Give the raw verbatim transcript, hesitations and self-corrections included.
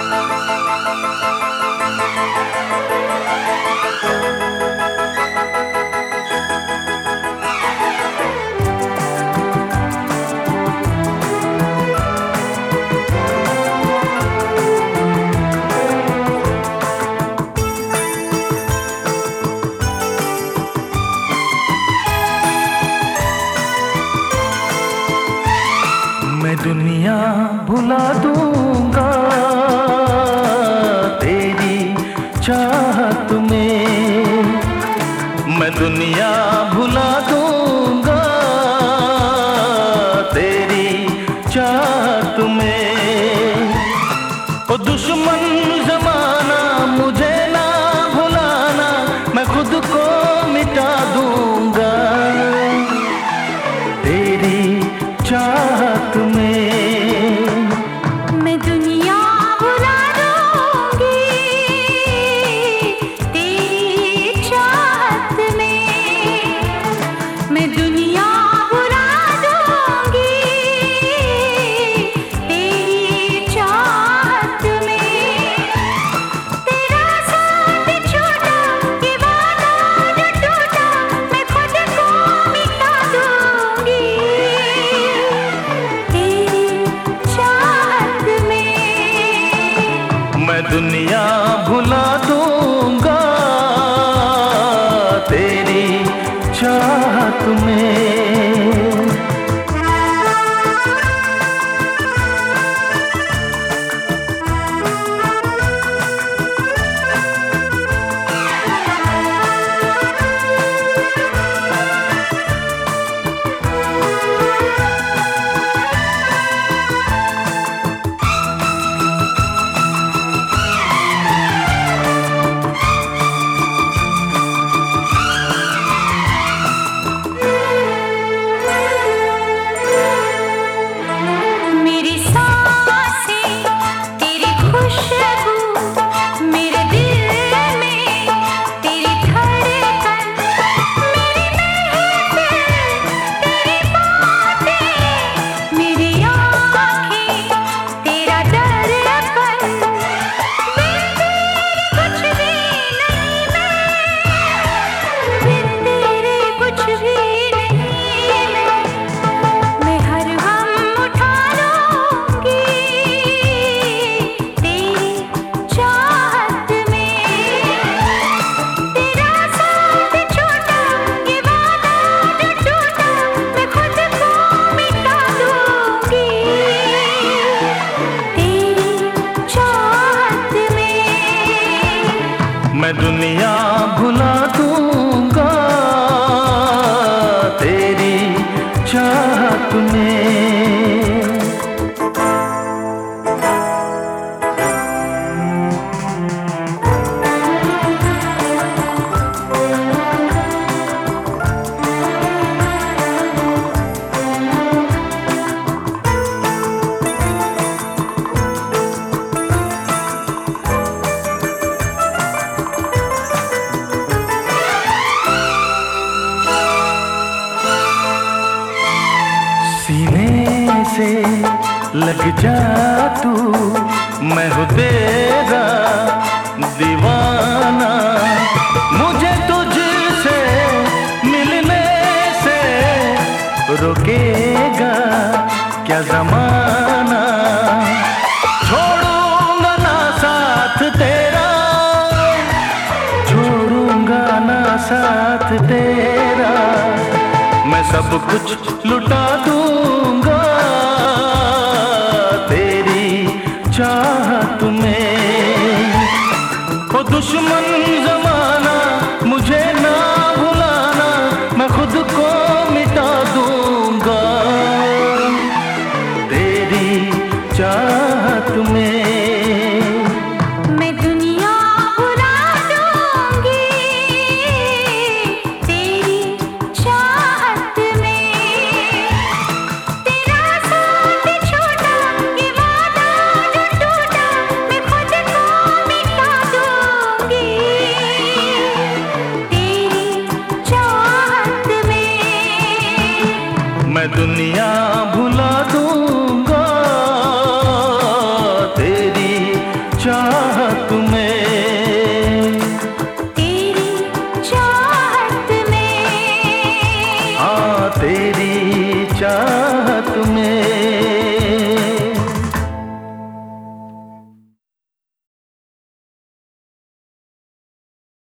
मैं दुनिया भुला दूंगा तेरी चाहत में, मैं दुनिया भुला दूंगा तेरी चाहत में। ओ दुश्मन जमाना मुझे ना भुलाना, मैं खुद को मिटा दूंगा तेरी चाहत में। मैं दुनिया भुला दूंगी तेरी चाहत में, मैं दुनिया भुला दूंगी तेरी चाहत में। तेरा साथ छोड़ा, ये वादा जो टूटा, मैं खुद को मिटा दूंगी मैं दुनिया भुला दूंगा तेरी चाहत में। मैं दुनिया भुला दूंगा तेरी चाहत में। सीने से लग जा तू, मैं हूँ तेरा दीवाना। मुझे तुझसे मिलने से रोकेगा क्या जमाना। छोड़ूंगा ना साथ तेरा, छोड़ूंगा ना साथ तेरा। मैं सब कुछ लुटा दूंगा तेरी चाहत में। ओ दुश्मन जमाना मुझे ना भुलाना, मैं खुद को मिटा दूंगा तेरी चाहत में। तेरी चाहत में।